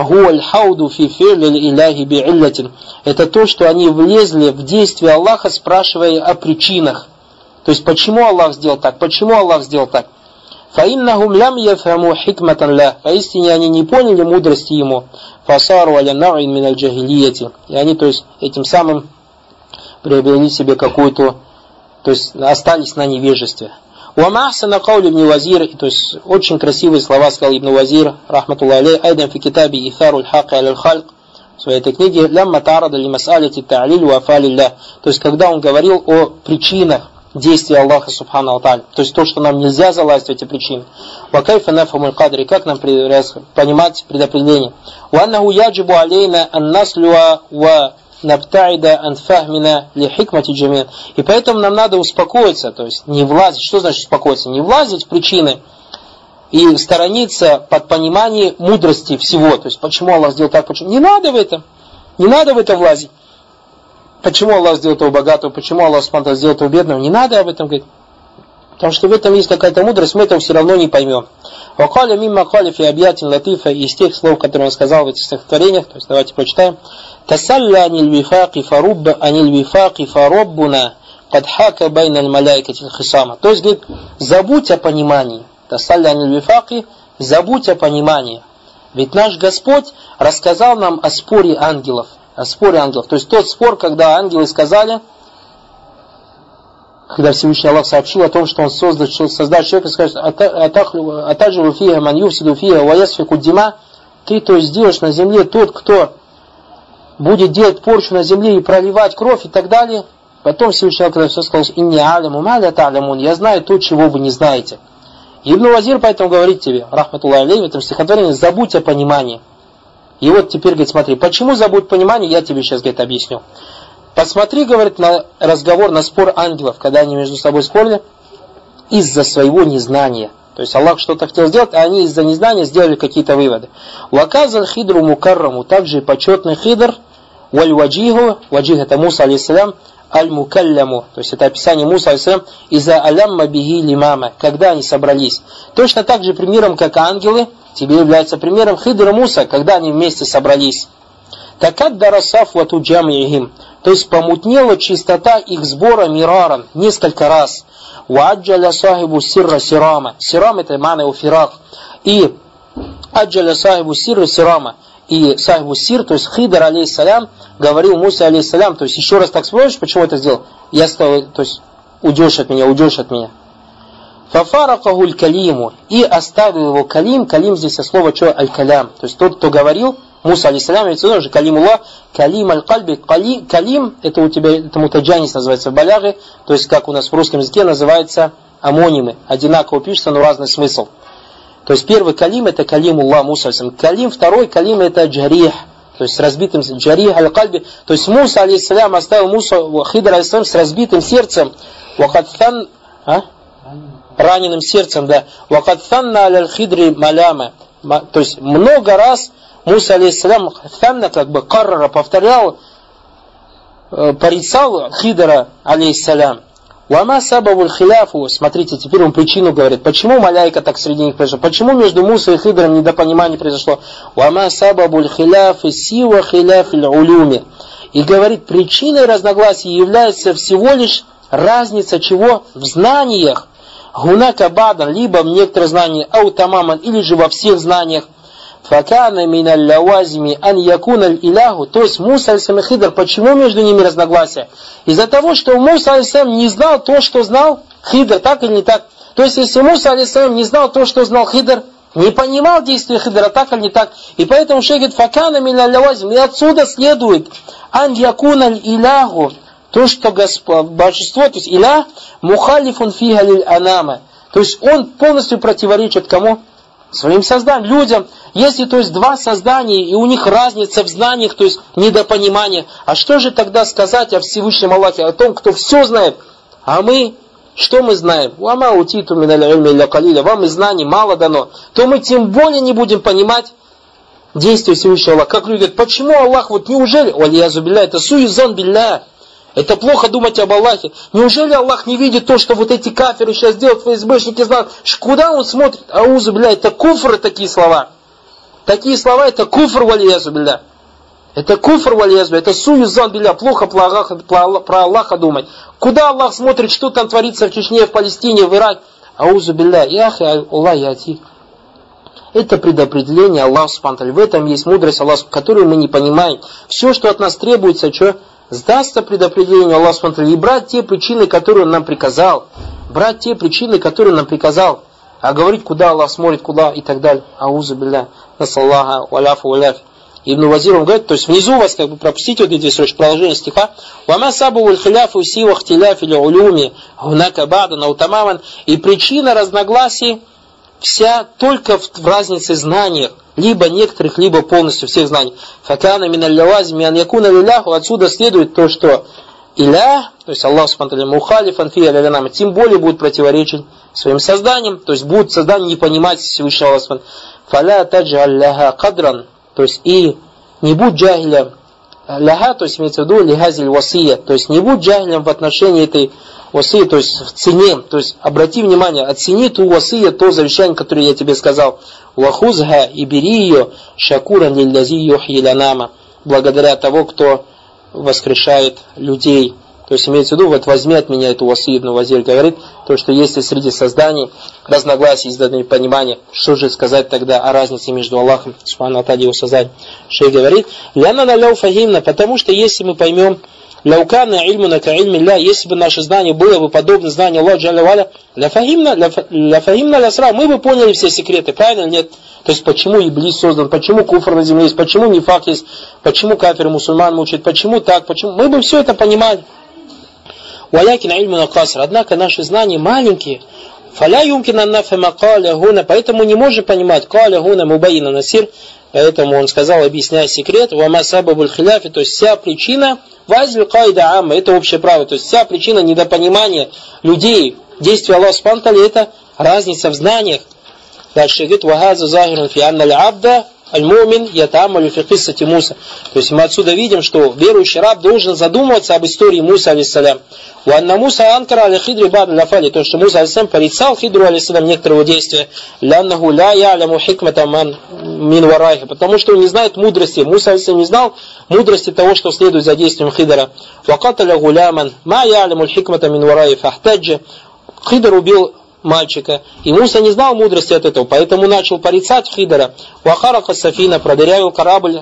это то, что они влезли в действие Аллаха, спрашивая о причинах. То есть, почему Аллах сделал так, почему Аллах сделал так. فَإِنَّهُمْ لَمْ يَفْهَمُوا حِكْمَةً لَهُ. Поистине они не поняли мудрости ему. فَصَارُوا عَلَى نَوْعٍ مِنَ الْجَاهِلِيَّةِ. И они, то есть, этим самым приобрели себе какую-то, то есть, остались на невежестве. وَمَا أَحْسَنَ قَوْلِ ابْنِ وَزِيرٍ. То есть, очень красивые слова сказал Ибн Вазир, рахматуллахи алейхи, айдан фи китаби «Ithару аль-хак аль-халк», в своей этой книге, «Лямма таарада ли мас'алити та'лиль ва афалилля». То есть, когда он говорил о причинах действия Аллаха Субхану ва Тааля, то есть то, что нам нельзя залазить в эти причины. Ва кайфа нафхамуль кадри, как нам понимать предопределение. Ва аннаху яджибу алейна ан наслюа ва набтаида ан фахмина ли хикмати джамин. И поэтому нам надо успокоиться, то есть не влазить. Что значит успокоиться? Не влазить в причины и сторониться под понимание мудрости всего. То есть почему Аллах сделал так, почему. Не надо в это. Не надо в это влазить. Почему Аллах сделал того богатого, почему Аллах сделал того бедного, не надо об этом говорить. Потому что в этом есть какая-то мудрость, мы этого все равно не поймем. Вакаля мимма каля фи абьятин латифа, из тех слов, которые он сказал в этих стихотворениях, то есть давайте прочитаем. Тасалля аниль вифаки фарубба аниль вифаки фаруббуна кад хака байна аль маляйкати хисама. То есть, говорит, забудь о понимании. Тасалля аниль вифаки, забудь о понимании. Ведь наш Господь рассказал нам о споре ангелов. О споре ангелов. То есть тот спор, когда ангелы сказали, когда Всевышний Аллах сообщил о том, что Он создаст, создаст человека, скажет, атаджиру фиха ман юфсиду фиха ва ясфику дима, ты то есть сделаешь на земле тот, кто будет делать порчу на земле и проливать кровь и так далее. Потом Всевышний Аллах, когда все сказал, инни аляму ма ля та'лямун, я знаю то, чего вы не знаете. Ибн Вазир поэтому говорит тебе, рахматуллахи алейхи, в этом стихотворении, забудь о понимании. И вот теперь, говорит, смотри, почему забудь понимание, я тебе сейчас, говорит, объясню. Посмотри, говорит, на разговор, на спор ангелов, когда они между собой спорили, из-за своего незнания. То есть Аллах что-то хотел сделать, а они из-за незнания сделали какие-то выводы. Ваказал хидру мукарраму, также почетный хидр, валь ваджиху, ваджих это Муса алейхиссалям, аль-мукалляму, то есть это описание Муса алейхиссалям, из-за алямма биги лимама, когда они собрались. Точно так же примером, как ангелы, тебе является примером хидра Муса, когда они вместе собрались. Такаддара сафвату джамиихим, то есть помутнела чистота их сбора мираран, несколько раз. Ваджаля сахибу сирра сирама. Сирам это мана у фирак. И аджаля сахибу сирра сирама. И сахибу сир, то есть Хидр алейхиссалям, говорил Муса алейхиссалям, то есть еще раз так вспомнишь, почему это сделал? Я стал, то есть уйдешь от меня, уйдешь от меня. Фафаракаху аль-калиму. И оставил его калим. Калим здесь со слова что? Аль-калям. То есть тот, кто говорил, Муса алейхиссалям, ведь он же калимуллах, калим аль-кальби. Калим, это у тебя, это мутаджанис называется в баляге, то есть как у нас в русском языке называется амонимы. Одинаково пишется, но разный смысл. То есть первый калим это калимуллах Муса алейхиссалям. Калим, второй калим это джарих. То есть с разбитым джарих аль-кальби. То есть Муса алейхиссалям оставил Муса Хидр алейхиссалям с разбитым сердцем. Вахатфан, а? Раненым сердцем, да. Вахатфанна аль-хидри маляма. То есть много раз Муса алейхиссалям, как бы каррара повторял порицал Хидра, алейхиссалям. Вама сабабуль хиляфу, смотрите, теперь он причину говорит, почему маляйка так среди них произошла, почему между Мусой и Хидром недопонимание произошло. Вама сабабуль хиляфу сива хиляфиль улюми. И говорит, причиной разногласий является всего лишь разница чего? В знаниях. Гунака бадан, либо в некоторых знаниях, аутамаман, или же во всех знаниях. Факана миналь лавазими ан якуналь иляху. То есть Муса алейхиссалям и Хидр, почему между ними разногласия? Из-за того, что Муса алейхиссалям не знал то, что знал Хидр, так или не так? То есть, если Муса алейхиссалям не знал то, что знал Хидр, не понимал действия Хидра, так или не так? И поэтому шейх говорит, факана миналь лавазими. И отсюда следует ан якуналь иляху. То, что Господь, божество, то есть Илях, мухалифун фига лиль анама. То есть он полностью противоречит кому? Своим созданиям, людям. Если, то есть, два создания, и у них разница в знаниях, то есть недопонимание, а что же тогда сказать о Всевышнем Аллахе, о том, кто все знает? А мы, что мы знаем? Уама утиту миналь ильми илля калиля. Вам из знаний мало дано. То мы тем более не будем понимать действия Всевышнего Аллаха. Как люди говорят, почему Аллах, вот неужели, валиязу билля, это суизон билля. Это плохо думать об Аллахе. Неужели Аллах не видит то, что вот эти кафиры сейчас делают, ФСБшники знают? Куда он смотрит? Аузу билля, это куфр, такие слова. Такие слова, это куфр, валиязу билля. Это куфр, валиязу, это суюзан билля. Плохо про Аллаха, про Аллаха думать. Куда Аллах смотрит, что там творится в Чечне, в Палестине, в Ираке? Аузу билля, яхи Аллах яти. Это предопределение Аллаха субхану. В этом есть мудрость Аллаха, которую мы не понимаем. Все, что от нас требуется, что? Сдастся предопределению Аллаха субхану и брать те причины, которые Он нам приказал. Брать те причины, которые Он нам приказал. А говорить, куда Аллах смотрит, куда и так далее. Аузу билля. Насаллаха, валяфу, валяфи. Ибн Вазир, он говорит, то есть внизу у вас, как бы пропустите вот эти срочные продолжения стиха. Вама сабу валь хиляфу сива хтиляфи ля улюми гунака бада наутамаман. И причина разногласий вся только в, в разнице знаниях. Либо некоторых, либо полностью всех знаний. Факана миналь лавазими ан якуна лиляху. Отсюда следует то, что Илях, то есть Аллах субхану мухалифан фи алялянама, тем более будет противоречить своим созданиям, то есть будут создание не понимать Всевышнего Аллаха субхану. Фаля таджаль ляха кадран, то есть и не будь джахилем ляха, то есть имеется в виду лихазиль васия, то есть не будь джахилем в отношении этой васия, то есть в цене, то есть обрати внимание, оцени ту васия, то завещание, которое я тебе сказал. Вахузха, и бери ее, шакуран лиллязи юхи лянама, благодаря того, кто воскрешает людей. То есть имеется в виду, вот возьми от меня эту васию. Ибн Вазир говорит, то, что если среди созданий разногласий, изданы понимания, что же сказать тогда о разнице между Аллахом, субхану ва тааля, его созданием. Шейх говорит, лянана ляу фахимна, потому что если мы поймем, ляукана ильмуна ка ильми ля, если бы наше знание было бы подобно знанию Аллаха джалля валя, ля фахимна, ля фахимна ля сра, мы бы поняли все секреты, правильно или нет? То есть почему Иблис создан, почему куфр на земле есть, почему нифак есть, почему кафир мусульман мучает, почему так, почему, мы бы все это понимали. Валякин ильмуна каср, однако наши знания маленькие. Фаля юмкина нафама каля гуна, поэтому не можем понимать каля гуна мубайина насир, поэтому он сказал, объясняя секрет, вама сабабуль хиляфи, то есть вся причина, вазлю кайда амма, это общее право, то есть вся причина недопонимания людей, действия Аллаха субхану ва тааля, это разница в знаниях. Дальше говорит, вахаза захирун фи анна аль-абда аль-мумин ятаамалю фи киссати Муса. То есть мы отсюда видим, что верующий раб должен задумываться об истории Мусы алейхиссалям. У анна Муса анкара аля хидри бад ляфали, то, что Муса алейхиссалям порицал Хидру алейхиссалям некоторые действия, ляннаху ля яляму хикмата ман мин варайха, потому что он не знает мудрости. Муса алейхиссалям не знал мудрости того, что следует за действием Хидра. Вакаталя гуляман ма яляму хикмата мин варайха фахтаджа. Хидр убил мальчика. И Муса не знал мудрости от этого, поэтому начал порицать Хидра. Вахарака сафина, продырявил корабль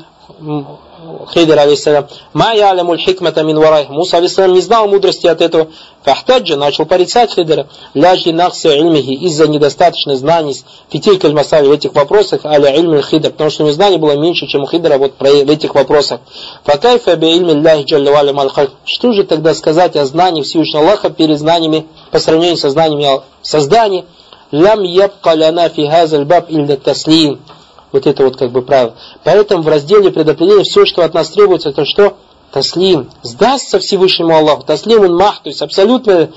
Хидр алейхиссалям. Ма ялямуль хикмата мин варайх. Муса алейхиссалям не знал мудрости от этого. Фахтаджа, начал порицать Хидра. Ляжи нахси ильмихи, из-за недостаточной знаний фитилькаль масали в этих вопросах, аля ильмиль Хидр, потому что у него знаний было меньше, чем у Хидра вот в этих вопросах. Факайфа би ильмиль ляхи джалля валя маль хальк. Что же тогда сказать о знании Всевышнего Аллаха перед знаниями, по сравнению со знаниями создания? Лям ябка ляна фи хазаль баб илля таслим. Вот это вот как бы правило. Поэтому в разделе предопределения все, что от нас требуется, это что? Таслим. Сдастся Всевышнему Аллаху. Таслим он мах, то есть абсолютно,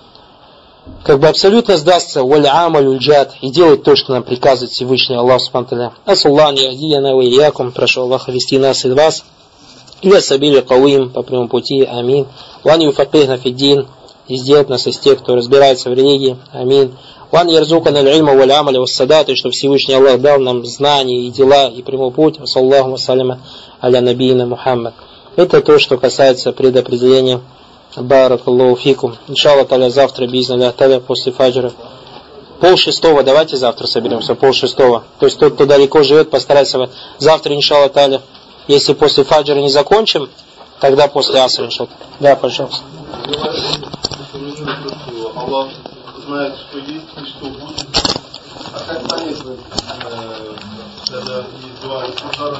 как бы абсолютно сдастся. Валь амалю джад. И делать то, что нам приказывает Всевышний Аллах субхану ва тааля. Асаллаху яхдияна ва иякум. Прошу Аллаха вести нас и вас Или сабили кавим, по прямому пути, амин. Ван юфакихна фиддин, и сделать нас из тех, кто разбирается в религии, амин. Ван ярзукана аль-ильма валь амаля вассадат, и что Всевышний Аллах дал нам знания и дела и прямой путь. Саллаху вассаляма аля набийна Мухаммад. Это то, что касается предопределения. Баракаллаху фикум. Иншаллах таля завтра, бизналлах таля, после фаджра. Пол шестого, давайте завтра соберемся, пол шестого. То есть тот, кто далеко живет, постарается завтра, иншаллах таля. Если после фаджра не закончим, тогда после асра, иншаллах. Да, пожалуйста. Аллах знает, что есть и что будет. А как понять, когда есть два истихара,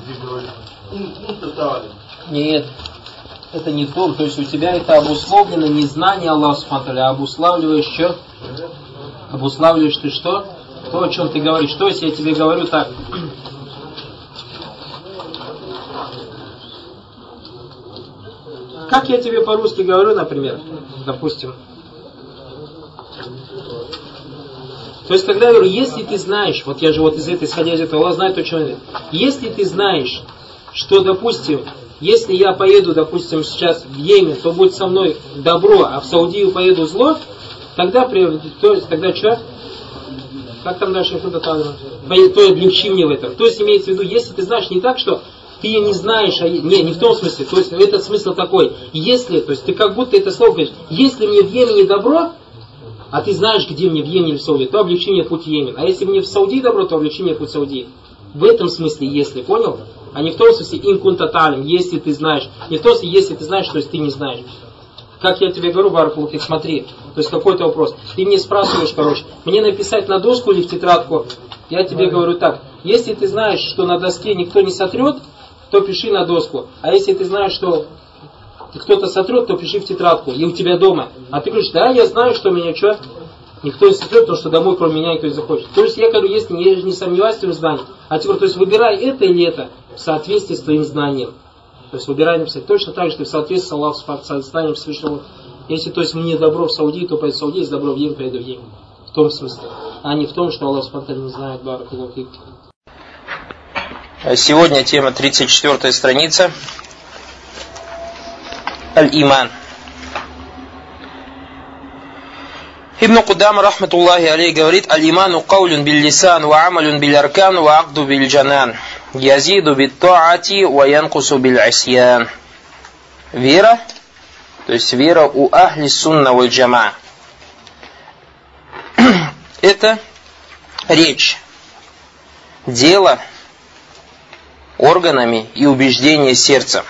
где Нет, это не то. То есть у тебя это обусловлено не знание Аллаха субхану ва тааля, а обуславливаешь что? Обуславливаешь ты что? То, о чем ты говоришь. То есть я тебе говорю так. Как я тебе по-русски говорю, например, допустим. То есть, когда я говорю, если ты знаешь, вот я же вот из этой, исходя из этого, Аллах знает то, что он говорит. Если ты знаешь, что, допустим, если я поеду, допустим, сейчас в Йемен, то будет со мной добро, а в Саудию поеду зло, тогда, то есть, тогда что? Как там дальше? То облегчи мне в этом. То есть, имеется в виду, если ты знаешь не так, что ты не знаешь, а, не, не в том смысле, то есть, этот смысл такой, если, то есть, ты как будто это слово говоришь, если мне в Йемене добро, а ты знаешь, где мне в Йемене или в Саудии, то облегчи мне путь в Йемен. А если мне в Саудии добро, то облегчи мне путь в Саудии. В этом смысле, если, понял? А не в том смысле, ин таталим, если ты знаешь. Не в том смысле, если ты знаешь, то есть ты не знаешь. Как я тебе говорю, Баракулух, смотри, то есть какой-то вопрос. Ты мне спрашиваешь, короче, мне написать на доску или в тетрадку? Я тебе говорю так, если ты знаешь, что на доске никто не сотрет, то пиши на доску. А если ты знаешь, что кто-то сотрет, то пиши в тетрадку. И у тебя дома. А ты говоришь, да, я знаю, что меня что? Никто не сотрет, потому что домой кроме меня никто не захочет. То есть я говорю, если не, не сомневаюсь в твоем знании. А теперь, то есть выбирай это или это в соответствии с твоим знанием. То есть выбирай написать точно так же, что в соответствии с Аллахом, с знанием Всевышнего. Если то есть мне добро в Саудии, то поеду в Саудии, если добро в Йемен, поеду в Йемен. В том смысле. А не в том, что Аллах не знает. Баракаллаху фик. Сегодня тема тридцать четвёртая страница. Аль-Иман. Ибн Кудама, рахматуллахи алейхи, говорит: Аль-Иману каулюн биль-лисан, ва амалюн биль-аркан, ва акду биль-джанан, язиду бит-таати, ва янкусу биль-асьян. Вера, то есть вера у ахли сунна валь джама. Это речь, дело, органами и убеждение сердца.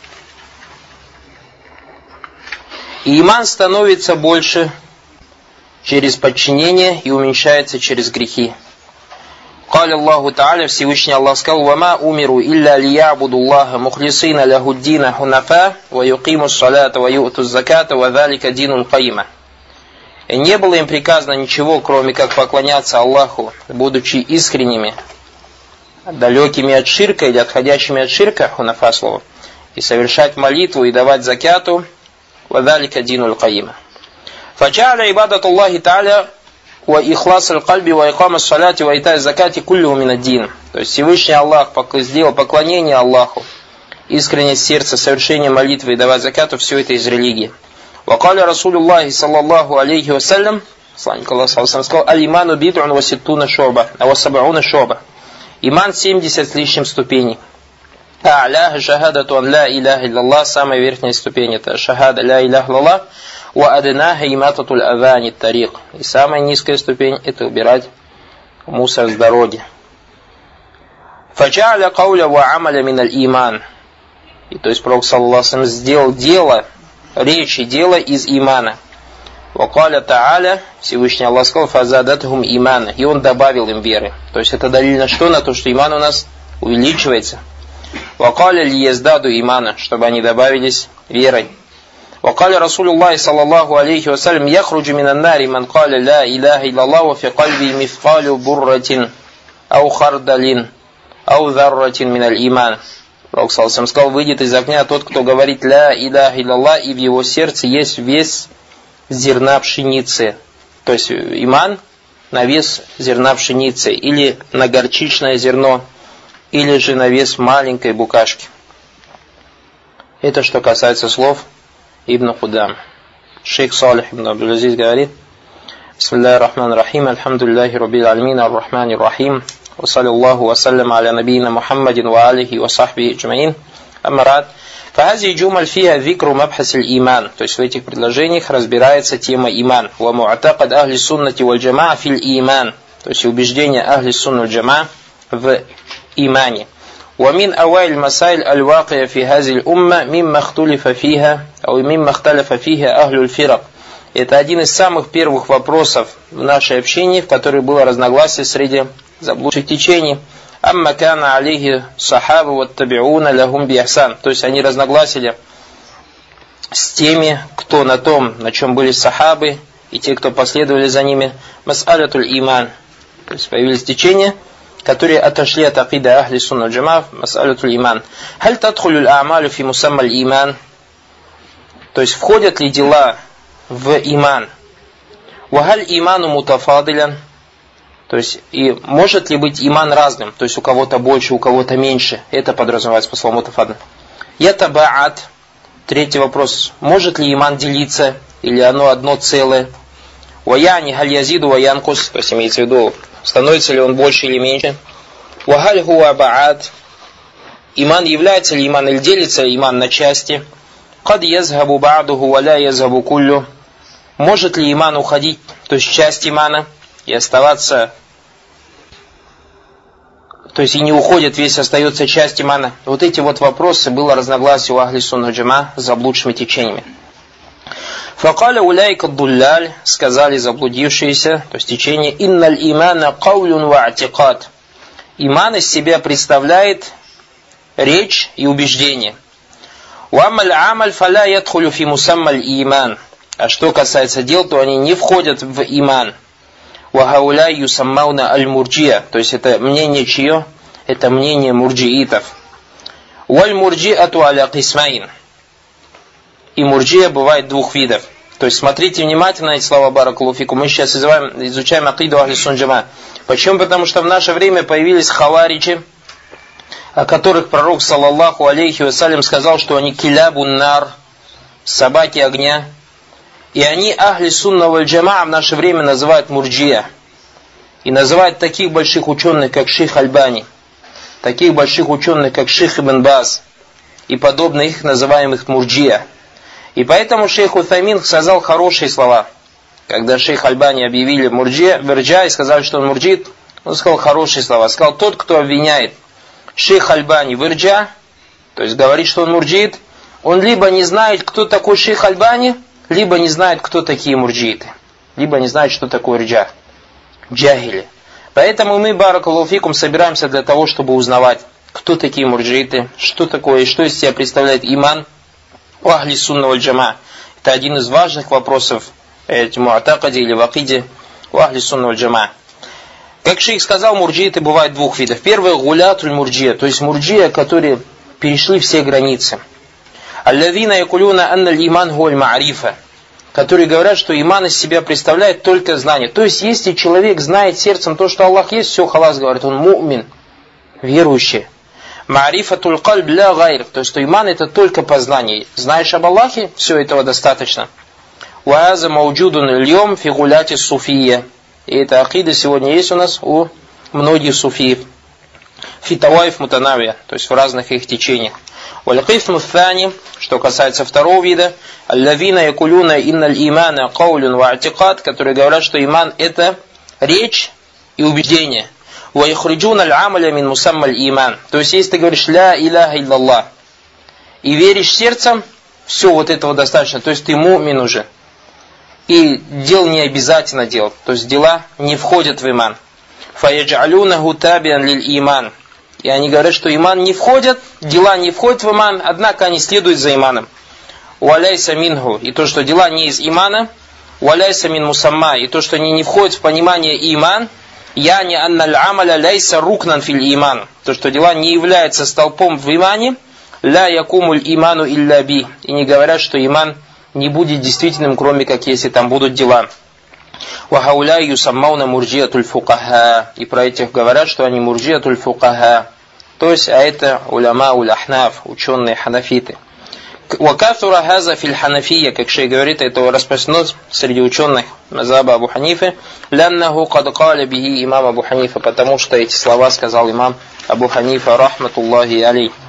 И иман становится больше через подчинение и уменьшается через грехи. Каля Аллаху Та'аля, Всевышний Аллах сказал: «Вама умиру илля лиябуду Аллаха мухлисина лягуддина хунафа, ва юқиму ссалата, ва ю'ту заката, ва залика динун каима». И не было им приказано ничего, кроме как поклоняться Аллаху, будучи искренними, далекими от ширка или отходящими от ширка, хунафа слово, и совершать молитву и давать закяту, ва залика динул каима. Фаджа'аля ибадату Аллахи Та'аля ва ихлас аль-кальби ва икама ссалати ва итай закати куллюху мин ад-дин. То есть Всевышний Аллах сделал поклонение Аллаху, искренность сердца, совершение молитвы и давать закату, все это из религии. Ва каля Расулуллахи саллаллаху алейхи вассалям, славник Аллах сказал: аль-иману бид'ун ва ситтуна шу'ба, а ва саб'уна шу'ба. Иман семьдесят с лишним ступеней. А'ляха шахадату ан ла иляха илляллах, самая верхняя ступень это шахада ла иляха илляллах. Ва аднаха имататуль авани тарик. И самая низкая ступень это убирать мусор с дороги. Фаджа'аля кауля ва амаля миналь иман. И то есть Пророк саллаллаху алейхи ва саллям сделал дело, речь и дело из имана. Ва каля та'аля, Всевышний Аллах сказал: фазадатхум имана. И он добавил им веры. То есть это далиль на что? На то, что иман у нас увеличивается. Ва каля лияздаду имана, чтобы они добавились верой. وقال رسول الله صلى الله عليه وسلم يخرج من النار من قال لا إله إلا الله وفي قلبه مثقال برة أو خردل أو ذرة من الإيمان. Пророк саллаллаху алейхи ва саллям сказал: выйдет из огня тот, кто говорит ля иляха илляллах, и в его сердце есть вес зерна пшеницы. То есть иман на вес зерна пшеницы, или на горчичное зерно, или же на вес маленькой букашки. Это что касается слов Ибн Кудам. Шейх Салих ибн Абдул-Азиз говорит: Бисмиллахи рахмани рахим, альхамдулиллахи раббил алямин, ар-рахмани рахим, ва саллаллаху ва саллям аля набийна Мухаммадин ва алихи ва сахбихи аджмаин. Аммарат. Фаhaзи джумаль фиха викру мабхас аль-иман. То есть в этих предложениях разбирается тема иман. Ва му'атакад ахли суннати валь джамаа фил иман. То есть убеждение ахли сунна валь джамаа в имане. ومن أوائل المسائل الواقعة في هذه الأمة مما اختلف فيها أو مما اختلف فيها أهل الفرق. Это один из самых первых вопросов в нашей общине, в которой было разногласие среди заблудших течений. أما كان عليه صحابة والتابعون لهم بإحسان. То есть они разногласили с теми, кто на том, на чем были сахабы, и те, кто последовали за ними. Мас'алятуль иман. То есть появились течения, которые отошли от акида ахли сунна джама, мас'алятуль иман. Халь тадхулюль а'малю фи мусаммаль иман. То есть входят ли дела в иман? Вахаль иману мутафадилян. То есть и может ли быть иман разным? То есть у кого-то больше, у кого-то меньше. Это подразумевается по слову мутафадиль. Ятабаат. Третий вопрос. Может ли иман делиться? Или оно одно целое? Ваяни халь язиду ваянкус. То есть имеется в виду, становится ли он больше или меньше? Вахаль хуа баат. Иман является ли иман или делится иман на части? Кад язхабу ба'духу валя язхабу куллю. Может ли иман уходить, то есть часть имана, и оставаться, то есть и не уходит, весь остается часть имана? Вот эти вот вопросы было разногласие у ахли сунна джама с заблудшими течениями. Факаля уляйка дулляль, сказали заблудившиеся, то есть течение, инналь имана каулюн ва атикад. Иман из себя представляет речь и убеждение. Уамаль амаль фаля ядхулю фи мусаммаль иман. А что касается дел, то они не входят в иман. Вахауля юсаммауна аль-мурджия. То есть это мнение чье? Это мнение мурджиитов. Валь мурджиату аля кисмаин. И мурджия бывает двух видов. То есть смотрите внимательно на эти слова баракаллаху фикум. Мы сейчас изучаем, изучаем акиду ахли сунна джама. Почему? Потому что в наше время появились хаваричи, о которых пророк саллаллаху алейхи вассалям сказал, что они килябун нар, собаки огня. И они ахли сунна валь джамаа в наше время называют мурджия. И называют таких больших ученых, как шейх Альбани, таких больших ученых, как шейх Ибн Баз, и подобных их называемых мурджия. И поэтому шейх Утаймин сказал хорошие слова. Когда шейх Альбани объявили мурджия, вирджа, и сказали, что он мурджит, он сказал хорошие слова. Сказал, тот, кто обвиняет шейх Альбани вирджа, то есть говорит, что он мурджит, он либо не знает, кто такой шейх Альбани, либо не знает, кто такие мурджииты, либо не знает, что такое рджа, джахили. Поэтому мы, баракаллаху фикум, собираемся для того, чтобы узнавать, кто такие мурджииты, что такое и что из себя представляет иман у ахли сунна валь джама. Это один из важных вопросов в муатакаде или в акиде у ахли сунна валь джама. Как шейх сказал, мурджииты бывают двух видов. Первый гулятуль мурджия, то есть мурджия, которые перешли все границы. Аллавина якулюна анналь иман гуаль маарифа, которые говорят, что иман из себя представляет только знание. То есть, если человек знает сердцем то, что Аллах есть, все, халас, говорит, он му'мин, верующий. Маарифатуль кальб ля гайр, то есть, что иман это только познание. Знаешь об Аллахе, все, этого достаточно. Уаза мауджудун льем фигуляти суфия. И эта акида сегодня есть у нас у многих суфиев. Фитаваев мутанавия, то есть в разных их течениях. Валькифму фани, что касается второго вида, аллавина якулюна инналь имана каулюн ва атикад, которые говорят, что иман это речь и убеждение. Ва яхриджун аль амаля мин мусаммаль иман. То есть, если ты говоришь ля иляха иллаллах и веришь сердцем, все вот этого достаточно. То есть, ты му'мин уже. И дел не обязательно делать. То есть, дела не входят в иман. Фаяджалюнаху табиан лиль иман. И они говорят, что иман не входит, дела не входят в иман, однако они следуют за иманом. Уаляйса минху, и то, что дела не из имана, уаляйса мин мусамма, и то, что они не входят в понимание иман, яни анналь амаля ляйса рукнан филь иман, то, что дела не являются столпом в имане, ля якумуль иману илля би, и не говорят, что иман не будет действительным, кроме как если там будут дела. Вахауляй юсаммауна мурджиатуль фукаха, и про этих говорят, что они мурджиатуль фукаха. То есть, а это уляма уль ахнаф, ученые ханафиты. Вакафура хаза филь ханафия, как шейх говорит, это распространено среди ученых мазхаба Абу Ханифы, ляннаху кад каля бихи имам Абу Ханифа, потому что эти слова сказал имам Абу Ханифа, рахматуллахи алейх.